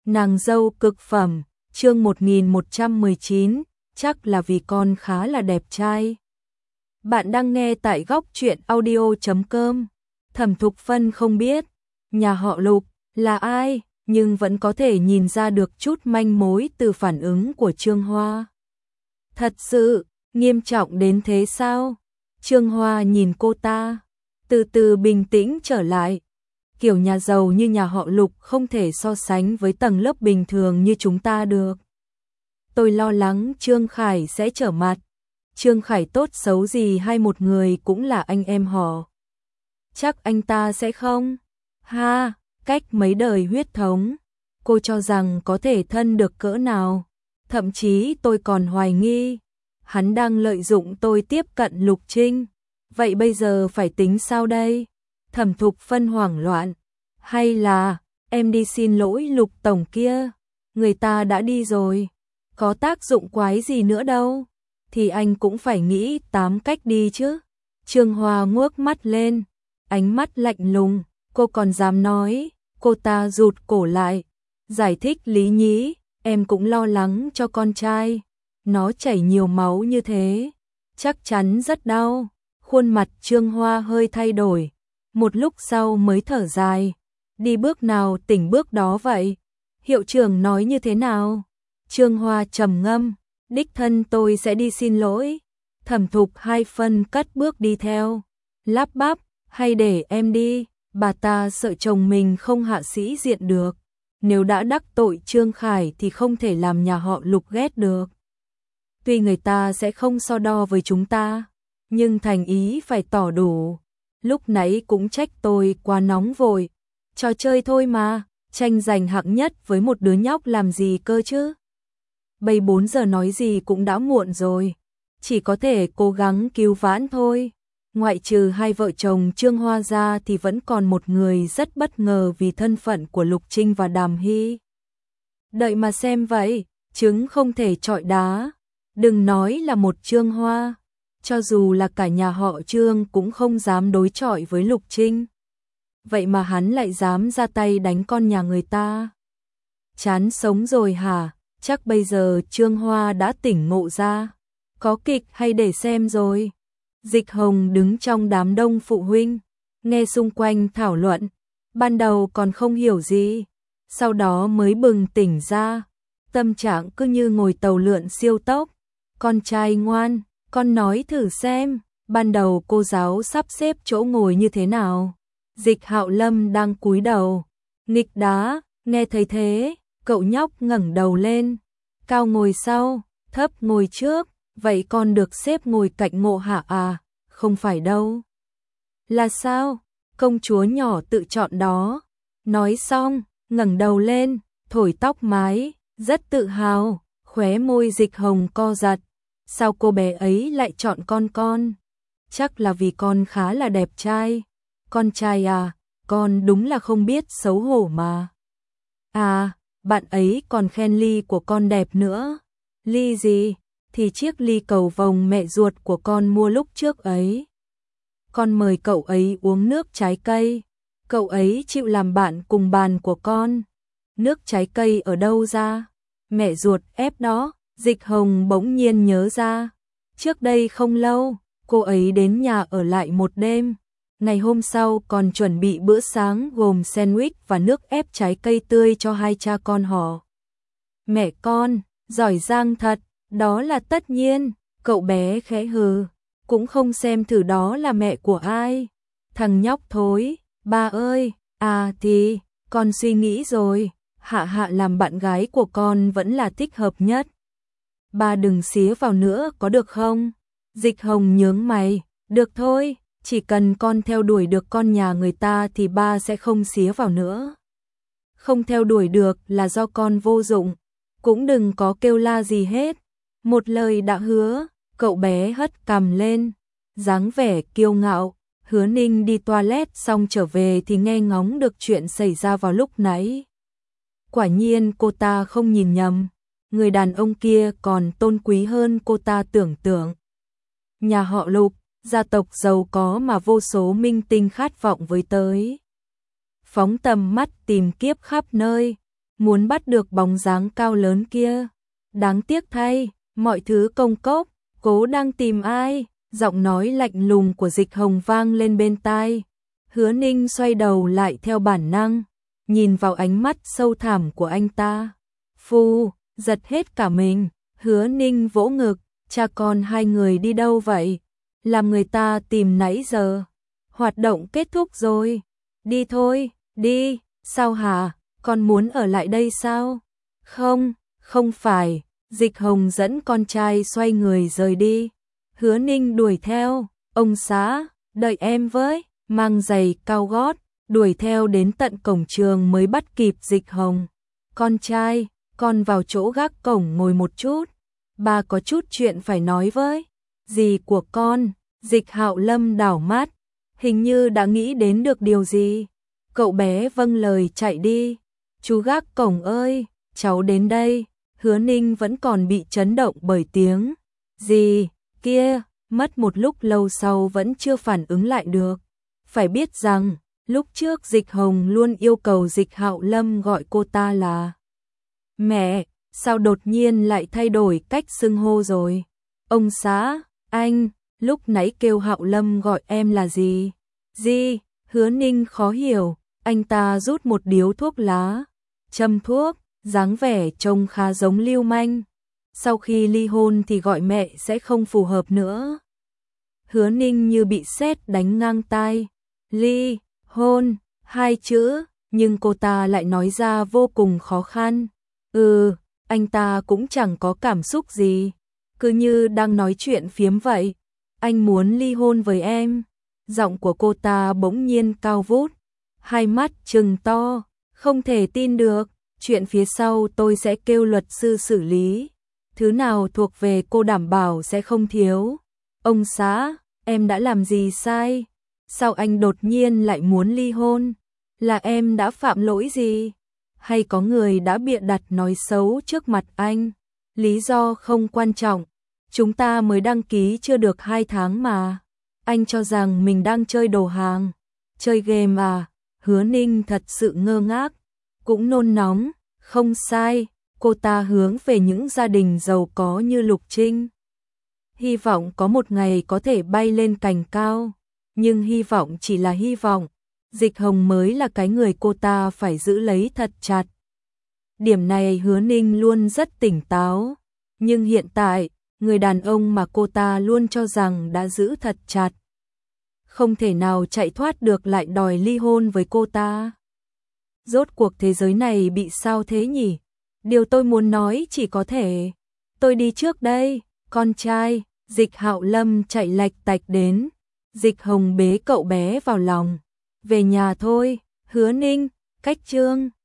Nàng dâu cực phẩm, chương 1119, chắc là vì con khá là đẹp trai. Bạn đang nghe tại góc truyện audio.com. Thẩm Thục Phân không biết nhà họ Lục là ai, nhưng vẫn có thể nhìn ra được chút manh mối từ phản ứng của Trương Hoa. Thật sự, nghiêm trọng đến thế sao? Trương Hoa nhìn cô ta, từ từ bình tĩnh trở lại. Kiểu nhà giàu như nhà họ Lục không thể so sánh với tầng lớp bình thường như chúng ta được. Tôi lo lắng Trương Khải sẽ trở mặt. Trương Khải tốt xấu gì hay một người cũng là anh em họ. Chắc anh ta sẽ không. Ha, cách mấy đời huyết thống, cô cho rằng có thể thân được cỡ nào. Thậm chí tôi còn hoài nghi, hắn đang lợi dụng tôi tiếp cận Lục Trinh. Vậy bây giờ phải tính sao đây? Thẩm Thục Phân hoảng loạn. Hay là, em đi xin lỗi Lục Tổng kia, người ta đã đi rồi, có tác dụng quái gì nữa đâu, thì anh cũng phải nghĩ 8 cách đi chứ. Trương Hoa ngước mắt lên, ánh mắt lạnh lùng, cô còn dám nói, cô ta rụt cổ lại, giải thích lý nhí, em cũng lo lắng cho con trai, nó chảy nhiều máu như thế, chắc chắn rất đau. Khuôn mặt Trương Hoa hơi thay đổi, một lúc sau mới thở dài, đi bước nào tỉnh bước đó vậy, hiệu trưởng nói như thế nào? Trương Hoa trầm ngâm, đích thân tôi sẽ đi xin lỗi. Thẩm Thục hai phân cất bước đi theo, lắp bắp, hay để em đi, bà ta sợ chồng mình không hạ sĩ diện được, nếu đã đắc tội Trương Khải thì không thể làm nhà họ Lục ghét được. Tuy người ta sẽ không so đo với chúng ta, nhưng thành ý phải tỏ đủ. Lúc nãy cũng trách tôi quá nóng vội, trò chơi thôi mà, tranh giành hạng nhất với một đứa nhóc làm gì cơ chứ. Bây 4 giờ nói gì cũng đã muộn rồi, chỉ có thể cố gắng cứu vãn thôi. Ngoại trừ hai vợ chồng Trương Hoa ra thì vẫn còn một người rất bất ngờ vì thân phận của Lục Trinh và Đàm Hy. Đợi mà xem vậy, trứng không thể chọi đá, đừng nói là một Trương Hoa, cho dù là cả nhà họ Trương cũng không dám đối chọi với Lục Trinh. Vậy mà hắn lại dám ra tay đánh con nhà người ta. Chán sống rồi hả? Chắc bây giờ Trương Hoa đã tỉnh ngộ ra. Có kịch hay để xem rồi. Dịch Hồng đứng trong đám đông phụ huynh, nghe xung quanh thảo luận. Ban đầu còn không hiểu gì, sau đó mới bừng tỉnh ra. Tâm trạng cứ như ngồi tàu lượn siêu tốc. Con trai ngoan, con nói thử xem, ban đầu cô giáo sắp xếp chỗ ngồi như thế nào? Dịch Hạo Lâm đang cúi đầu, nghịch đá, nghe thấy thế, cậu nhóc ngẩng đầu lên, cao ngồi sau, thấp ngồi trước, vậy con được xếp ngồi cạnh Ngộ Hạ à? Không phải đâu. Là sao? Công chúa nhỏ tự chọn đó. Nói xong, ngẩng đầu lên, thổi tóc mái, rất tự hào, khóe môi Dịch Hồng co giật. Sao cô bé ấy lại chọn con? Chắc là vì con khá là đẹp trai. Con trai à, con đúng là không biết xấu hổ mà. À, bạn ấy còn khen ly của con đẹp nữa. Ly gì? Thì chiếc ly cầu vồng mẹ ruột của con mua lúc trước ấy. Con mời cậu ấy uống nước trái cây. Cậu ấy chịu làm bạn cùng bàn của con. Nước trái cây ở đâu ra? Mẹ ruột ép đó. Dịch Hồng bỗng nhiên nhớ ra. Trước đây không lâu, cô ấy đến nhà ở lại một đêm. Ngày hôm sau còn chuẩn bị bữa sáng gồm sandwich và nước ép trái cây tươi cho hai cha con họ. Mẹ con, giỏi giang thật, đó là tất nhiên, cậu bé khẽ hừ, cũng không xem thử đó là mẹ của ai. Thằng nhóc thối, ba ơi, à thì, con suy nghĩ rồi, Hạ Hạ làm bạn gái của con vẫn là thích hợp nhất. Ba đừng xía vào nữa có được không? Dịch Hồng nhướng mày, được thôi. Chỉ cần con theo đuổi được con nhà người ta thì ba sẽ không xía vào nữa. Không theo đuổi được là do con vô dụng, cũng đừng có kêu la gì hết. Một lời đã hứa, cậu bé hất cằm lên, dáng vẻ kiêu ngạo. Hứa Ninh đi toilet xong trở về thì nghe ngóng được chuyện xảy ra vào lúc nãy. Quả nhiên cô ta không nhìn nhầm, người đàn ông kia còn tôn quý hơn cô ta tưởng tượng. Nhà họ Lục, gia tộc giàu có mà vô số minh tinh khát vọng với tới. Phóng tầm mắt tìm kiếp khắp nơi, muốn bắt được bóng dáng cao lớn kia. Đáng tiếc thay, mọi thứ công cốc, cố đang tìm ai, giọng nói lạnh lùng của Dịch Hồng vang lên bên tai. Hứa Ninh xoay đầu lại theo bản năng, nhìn vào ánh mắt sâu thẳm của anh ta. Phu, giật hết cả mình, Hứa Ninh vỗ ngực, cha con hai người đi đâu vậy? Làm người ta tìm nãy giờ. Hoạt động kết thúc rồi. Đi thôi, đi, sao hả? Con muốn ở lại đây sao? Không, không phải. Dịch Hồng dẫn con trai xoay người rời đi. Hứa Ninh đuổi theo, ông xã, đợi em với, mang giày cao gót, đuổi theo đến tận cổng trường mới bắt kịp Dịch Hồng. Con trai, con vào chỗ gác cổng ngồi một chút, bà có chút chuyện phải nói với. Dì của con, Dịch Hạo Lâm đảo mắt, hình như đã nghĩ đến được điều gì. Cậu bé vâng lời chạy đi. Chú gác cổng ơi, cháu đến đây. Hứa Ninh vẫn còn bị chấn động bởi tiếng gì kia, mất một lúc lâu sau vẫn chưa phản ứng lại được. Phải biết rằng, lúc trước Dịch Hồng luôn yêu cầu Dịch Hạo Lâm gọi cô ta là mẹ, sao đột nhiên lại thay đổi cách xưng hô rồi? Ông xã, anh, lúc nãy kêu Hạo Lâm gọi em là gì? Gì? Hứa Ninh khó hiểu, anh ta rút một điếu thuốc lá, châm thuốc, dáng vẻ trông khá giống lưu manh. Sau khi ly hôn thì gọi mẹ sẽ không phù hợp nữa. Hứa Ninh như bị sét đánh ngang tai. Ly, hôn, hai chữ, nhưng cô ta lại nói ra vô cùng khó khăn. Anh ta cũng chẳng có cảm xúc gì, cứ như đang nói chuyện phiếm vậy. Anh muốn ly hôn với em. Giọng của cô ta bỗng nhiên cao vút, hai mắt trừng to, không thể tin được. Chuyện phía sau tôi sẽ kêu luật sư xử lý. Thứ nào thuộc về cô đảm bảo sẽ không thiếu. Ông xã, em đã làm gì sai? Sao anh đột nhiên lại muốn ly hôn? Là em đã phạm lỗi gì? Hay có người đã bịa đặt nói xấu trước mặt anh? Lý do không quan trọng. Chúng ta mới đăng ký chưa được 2 tháng mà. Anh cho rằng mình đang chơi đồ hàng. Chơi game à? Hứa Ninh thật sự ngơ ngác. Cũng nôn nóng. Không sai, cô ta hướng về những gia đình giàu có như Lục Trinh. Hy vọng có một ngày có thể bay lên cành cao. Nhưng hy vọng chỉ là hy vọng. Dịch Hồng mới là cái người cô ta phải giữ lấy thật chặt. Điểm này Hứa Ninh luôn rất tỉnh táo. Nhưng hiện tại, người đàn ông mà cô ta luôn cho rằng đã giữ thật chặt, không thể nào chạy thoát được lại đòi ly hôn với cô ta. Rốt cuộc thế giới này bị sao thế nhỉ? Điều tôi muốn nói chỉ có thể. Tôi đi trước đây, con trai. Dịch Hạo Lâm chạy lạch tạch đến. Dịch Hồng bế cậu bé vào lòng. Về nhà thôi, Hứa Ninh, cách chương.